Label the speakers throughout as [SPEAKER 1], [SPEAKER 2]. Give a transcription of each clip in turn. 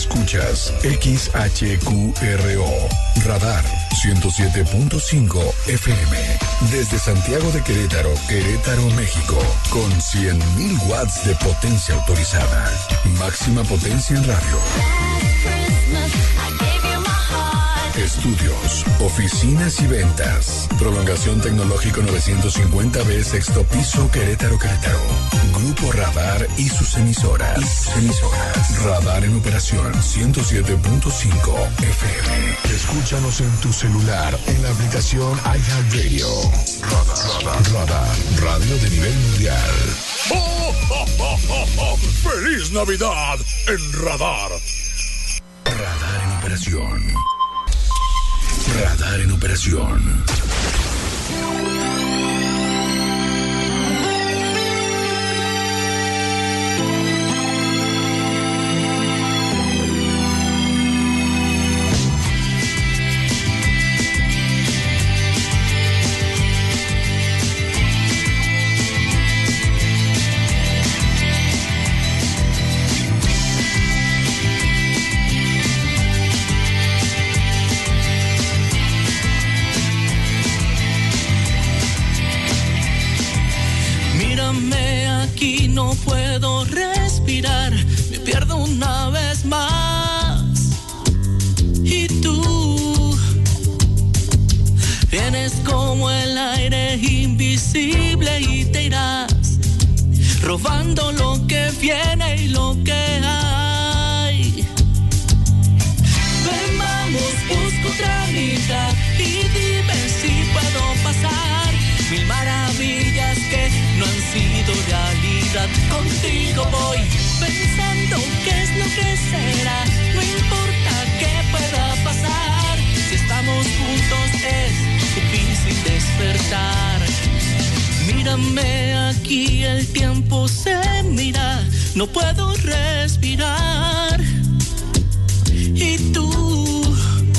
[SPEAKER 1] Escuchas XHQRO, Radar 107.5 FM. Desde Santiago de Querétaro, Querétaro, México. Con 100.000 watts de potencia autorizada. Máxima potencia en radio. Estudios, oficinas y ventas. Prolongación Tecnológico 950B, sexto piso, Querétaro, Querétaro. Grupo Radar y sus emisoras. Radar en operación 107.5 FM. Escúchanos en tu celular en la aplicación iHeartRadio. Radar, radio de nivel mundial.
[SPEAKER 2] ¡Oh, oh, oh, oh, oh! ¡Feliz Navidad en Radar!
[SPEAKER 1] Radar en operación. Radar en operación.
[SPEAKER 3] Aquí no puedo respirar, me pierdo una vez más. Y tú vienes como el aire invisible y te irás, robando lo que viene y lo que hay. Ven, vamos, busco otra mitad y dime si puedo pasar mil maravillas que no han sido realidad. Contigo voy pensando qué es lo que será. No importa qué pueda pasar, si estamos juntos es difícil despertar. Mírame aquí, el tiempo se mira, no puedo respirar. Y tú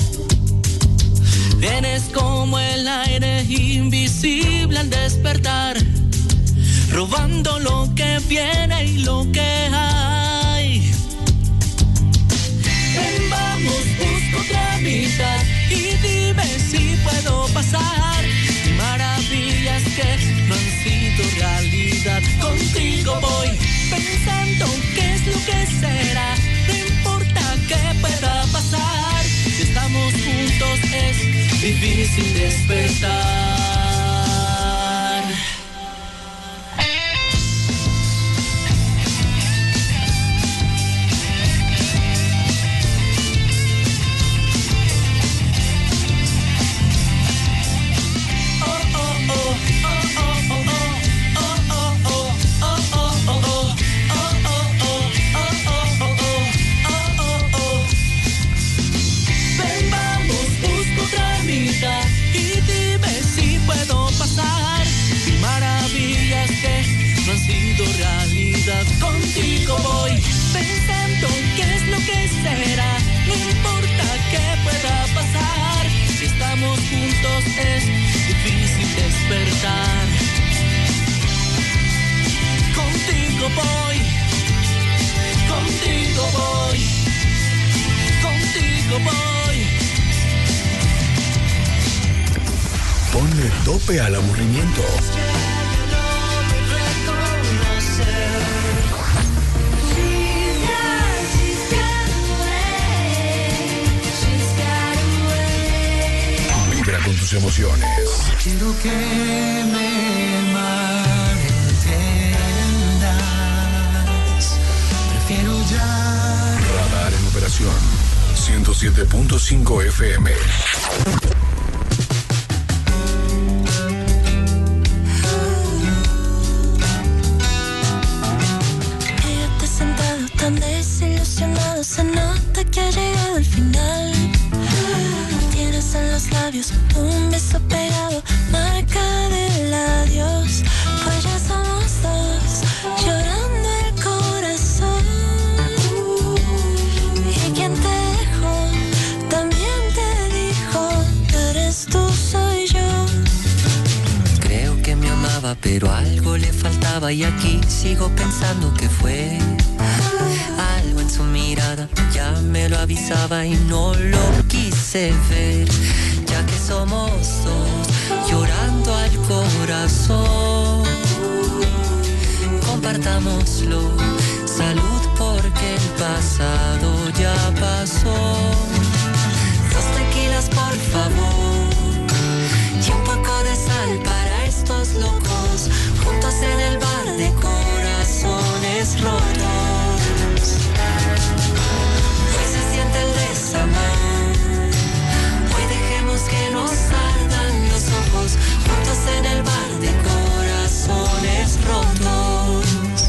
[SPEAKER 3] vienes como el aire invisible al despertar, robando lo que viene y lo que hay. Ven, vamos, busco otra mitad y dime si puedo pasar maravillas que no han sido realidad. Contigo voy pensando qué es lo que será. No importa qué pueda pasar, si estamos juntos es difícil despertar. Contigo voy pensando qué es lo que será. No importa qué pueda pasar, si estamos juntos es difícil despertar. Contigo voy, contigo voy, contigo voy.
[SPEAKER 1] Ponle tope al aburrimiento. Vibra con tus emociones.
[SPEAKER 4] Quiero que me malentiendas. Prefiero ya.
[SPEAKER 1] Radar en operación 107.5 FM.
[SPEAKER 5] Quédate sentado tan desilusionado, se nota que ha llegado el final. Tienes en los labios un beso pegado, marca del adiós. Pues ya somos dos, llorando el corazón. Y quien te dejó, también te dijo, eres tú, soy yo.
[SPEAKER 4] Creo que me amaba, pero algo le faltaba. Y aquí sigo pensando que fue algo en su mirada mirada ya me lo avisaba y no lo quise ver, ya que somos dos llorando al corazón. Compartámoslo, salud porque el pasado ya pasó. 2 tequilas por favor y un poco de sal para estos locos, juntos en el bar de corazones rotos. Hoy se siente el desamor, hoy dejemos que nos ardan los ojos, juntos en el bar de corazones rotos.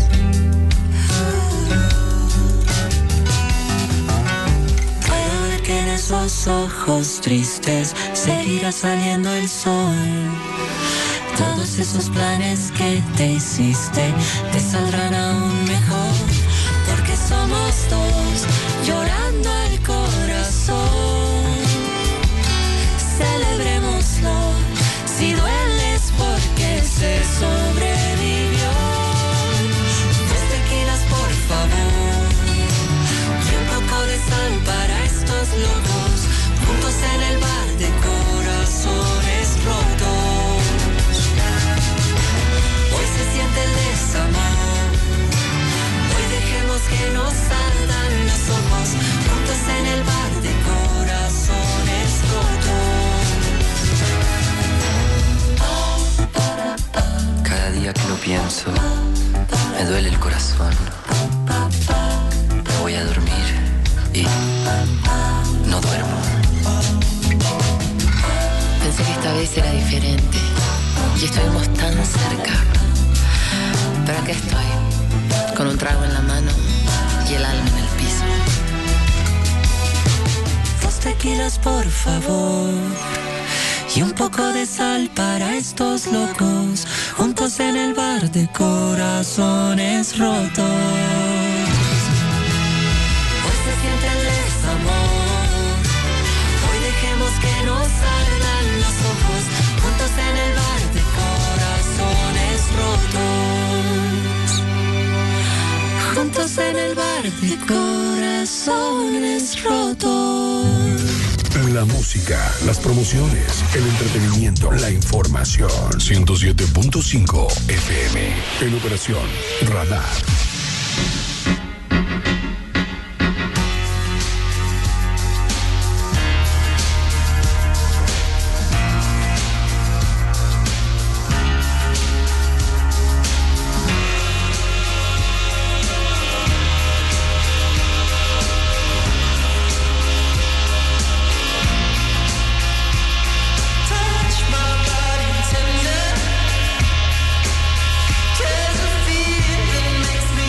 [SPEAKER 4] Puedo ver que en esos ojos tristes seguirá saliendo el sol. Todos esos planes que te hiciste te saldrán aún mejor, porque somos dos llorando al corazón. Celebrémoslo, si dueles porque se sobrevivió. 2 tequilas por favor y un poco de sal para estos locos, juntos en el bar de corazones rotos. Hoy se siente el desamor, hoy dejemos que nos ardan los ojos, juntos en el bar de corazones rotos. Cada día que lo pienso, me duele el corazón. Me voy a dormir y no duermo.
[SPEAKER 6] Pensé que esta vez era diferente y estuvimos tan cerca. Pero acá estoy, con un trago en la mano y el alma en el piso.
[SPEAKER 4] 2 tequilas por favor y un poco de sal para estos locos, juntos en el bar de corazones rotos. Hoy se siente el desamor, hoy dejemos que nos ardan los ojos, juntos en el bar de corazones rotos. Juntos en el bar de corazones rotos.
[SPEAKER 1] La música, las promociones, el entretenimiento, la información. 107.5 FM. En operación Radar.
[SPEAKER 4] Makes me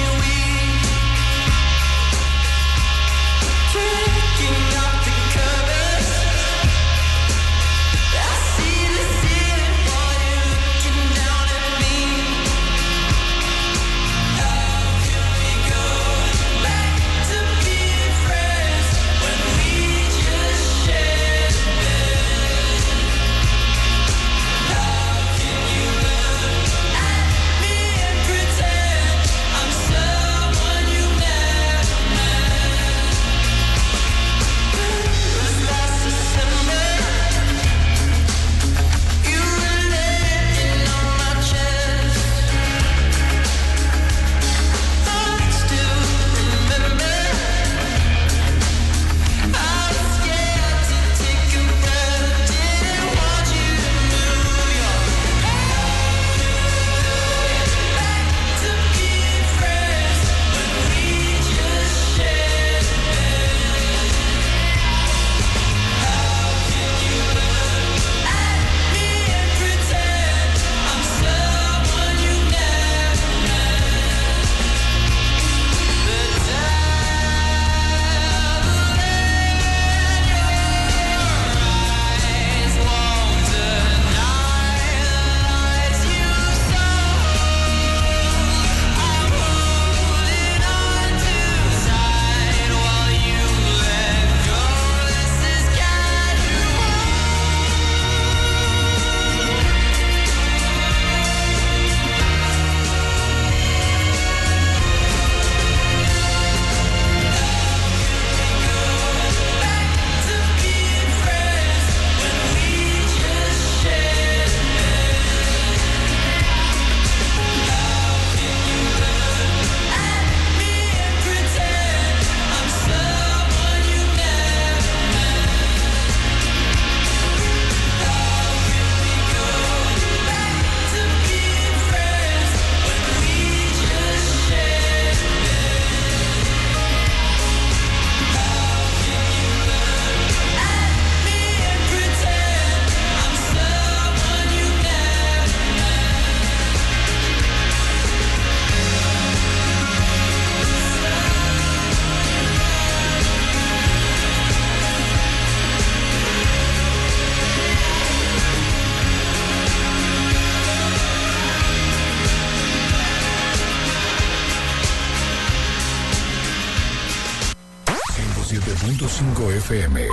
[SPEAKER 1] 107.5 FM.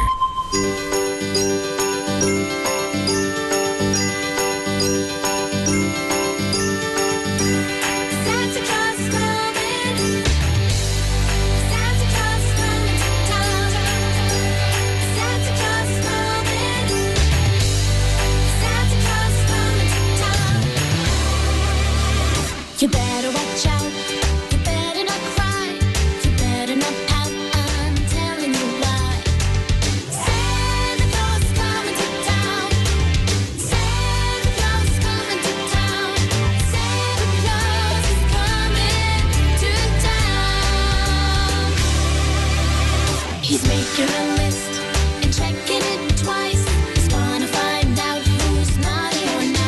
[SPEAKER 5] You better watch out, you better not cry, you better not pout, I'm telling you why. Santa Claus is coming to town, Santa Claus is coming to town, Santa Claus is coming to town. He's making a list and checking it twice, he's gonna find out who's naughty or nice.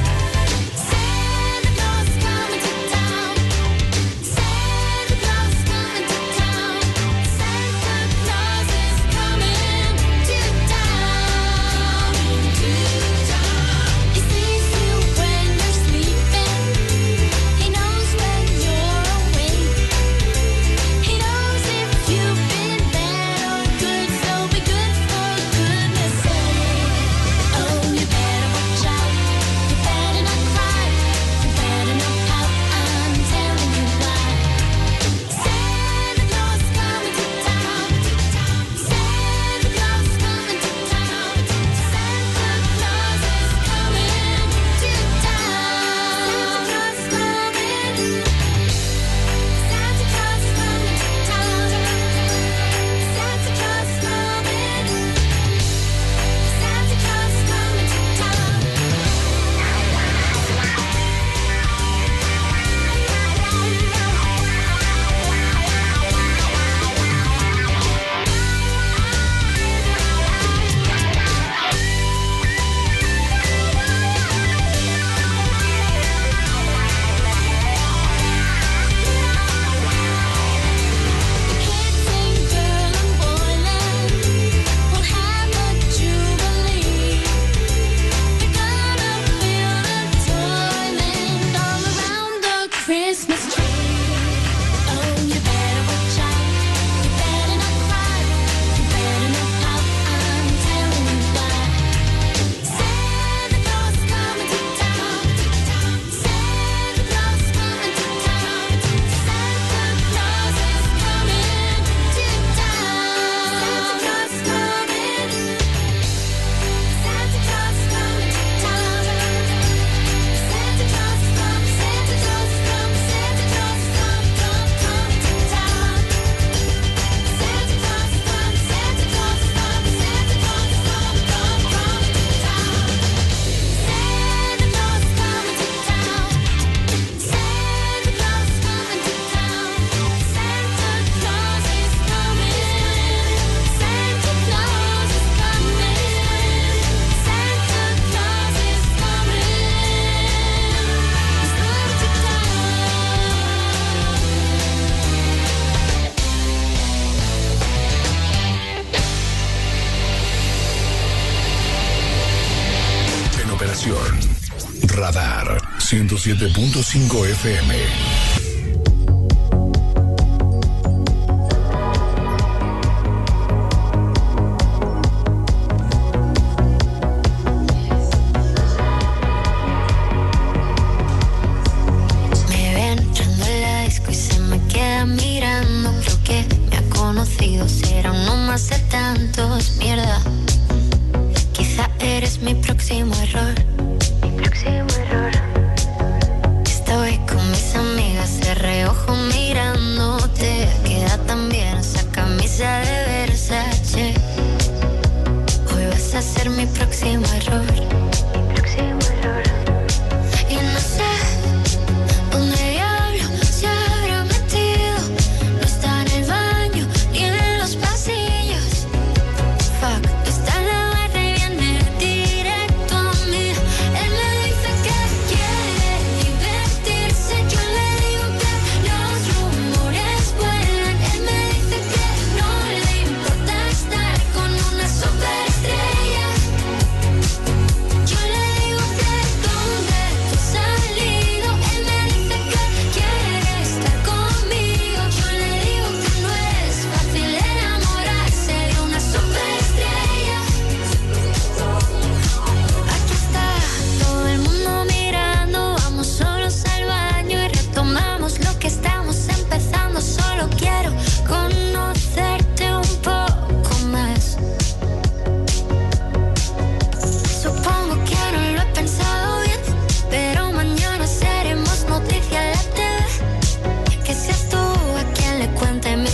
[SPEAKER 1] Radar 107.5 FM.
[SPEAKER 5] Fuck, esta la reviene directo a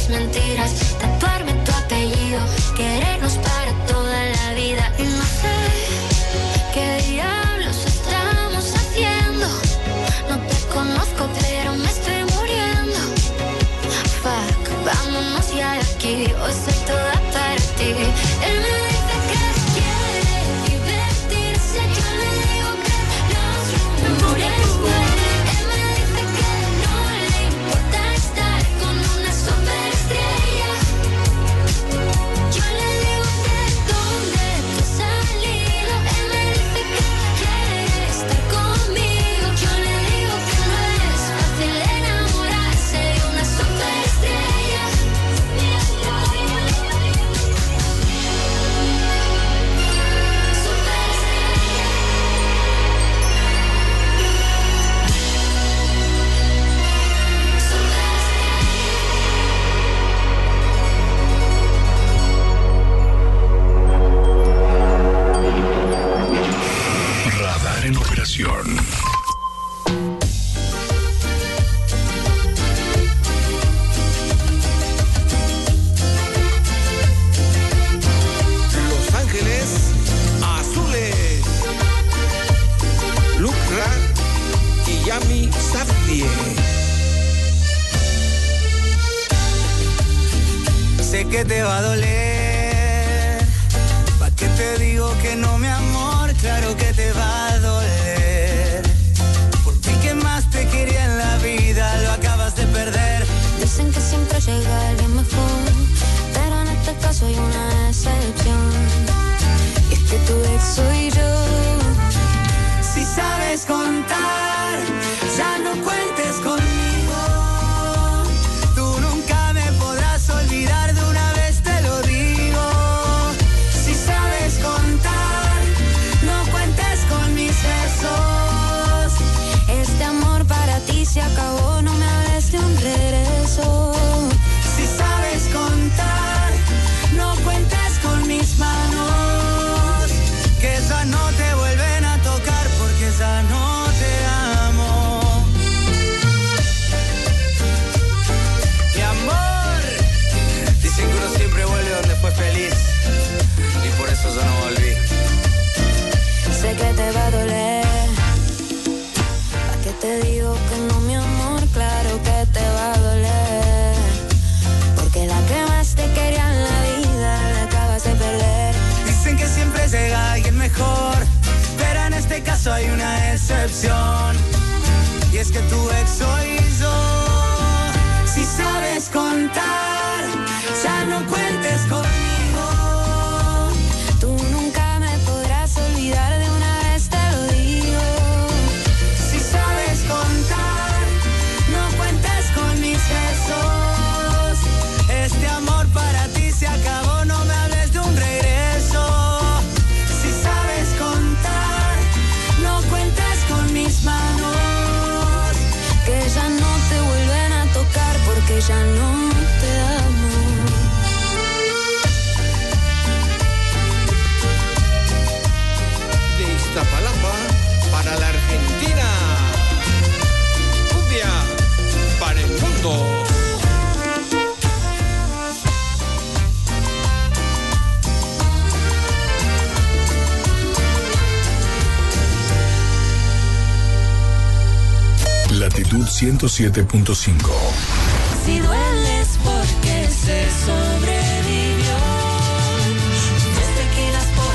[SPEAKER 5] mentiras, taparme tu apellido, querernos para toda la vida. Y no sé qué diablos estamos haciendo. No te conozco, pero me estoy muriendo. Fuck, vámonos ya de aquí. Hoy soy toda para ti. Él me dice que quiere divertirse. Yo le digo que los rumores vuelen. Él me dice que no le importa estar con una superestrella. Yo le digo de dónde tú has salido. Él me dice que quiere estar conmigo. Yo le digo que no es fácil enamorarse de una superestrella.
[SPEAKER 1] Radar en operación.
[SPEAKER 7] Los Ángeles Azules. Lucra y Yami Safdie.
[SPEAKER 8] Sé que te va a doler. ¿Pa' qué te digo que no, mi amor? Claro que te va a doler. Porque el que más te quería en la vida lo acabas de perder.
[SPEAKER 5] Dicen que siempre llega alguien mejor, pero en este caso hay una excepción. Y es que tu ex soy yo.
[SPEAKER 8] Si sabes contar, ya no cuentes conmigo. Tú nunca me podrás olvidar, de una vez te lo digo. Si sabes contar, no cuentes con mis besos.
[SPEAKER 5] Este amor para ti se acabó, no me hables de un regreso.
[SPEAKER 8] Si sabes contar, no cuentes con mis manos, que esas no te vuelven a tocar porque ya no te amo. Mi amor, dicen que uno siempre vuelve donde fue feliz, y por eso yo no volví.
[SPEAKER 5] Sé que te va a doler. ¿Pa' qué te digo que no, mi amor? Claro que te va a doler. Porque la que más te quería en la vida la acabas de perder.
[SPEAKER 8] Dicen que siempre llega alguien mejor, pero en este caso hay una excepción. Y es que tu ex soy yo. Si sabes contar, ya no cuentes conmigo.
[SPEAKER 5] Tú nunca me podrás olvidar, de una vez te lo digo.
[SPEAKER 8] Si sabes contar, no cuentes con mis besos. Este amor para ti se acabó, no me hables de un regreso. Si sabes contar, no cuentes con mis manos,
[SPEAKER 5] Que ya no te vuelven a tocar porque ya no te amo.
[SPEAKER 7] De Iztapalapa para la Argentina. Cumbia para el mundo.
[SPEAKER 1] Latitud 107.5.
[SPEAKER 3] Si dueles porque se sobrevivió. Dos tequilas por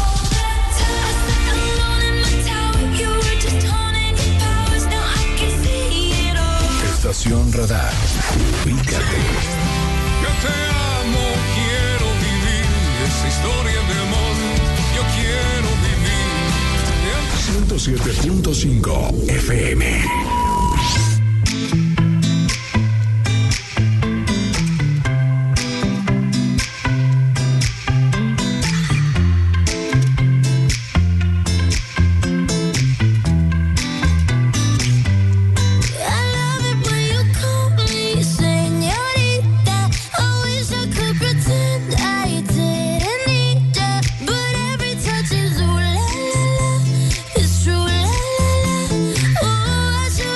[SPEAKER 1] Estación Radar. Ubícate.
[SPEAKER 2] Yo te amo, quiero vivir esa historia de amor. Yo quiero vivir.
[SPEAKER 1] 107.5 FM.
[SPEAKER 5] It's true, la la la. Oh, I should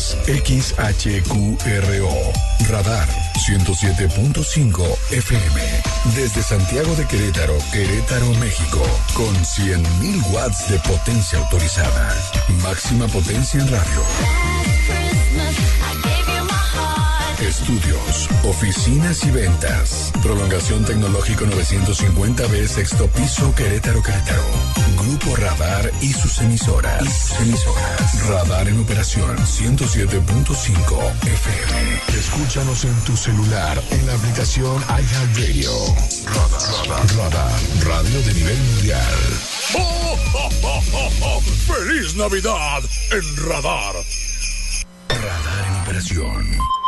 [SPEAKER 1] Ciudades. XHQRO. Radar 107.5 FM. Desde Santiago de Querétaro, Querétaro, México. Con 100.000 watts de potencia autorizada. Máxima potencia en radio. Estudios, oficinas y ventas. Prolongación Tecnológico 950B, sexto piso, Querétaro, Querétaro. Grupo Radar y sus emisoras. Radar en operación 107.5 FM. Escúchanos en tu celular en la aplicación iHeartRadio. Radar, radio de nivel mundial.
[SPEAKER 9] ¡Oh, oh, oh, oh, oh! ¡Feliz Navidad en Radar!
[SPEAKER 1] Radar en operación.